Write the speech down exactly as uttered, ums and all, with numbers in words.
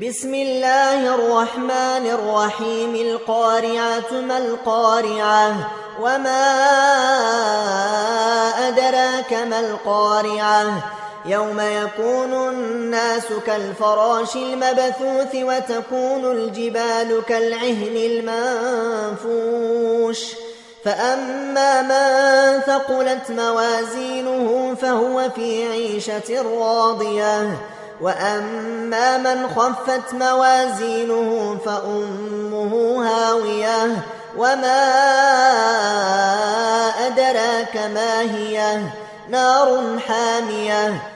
بسم الله الرحمن الرحيم القارعة ما القارعة وما أدراك ما القارعة يوم يكون الناس كالفراش المبثوث وتكون الجبال كالعهن المنفوش فأما من ثقلت موازينه فهو في عيشة راضية وأما من خفت موازينه فأمه هاوية وما أدراك ما هي نار حامية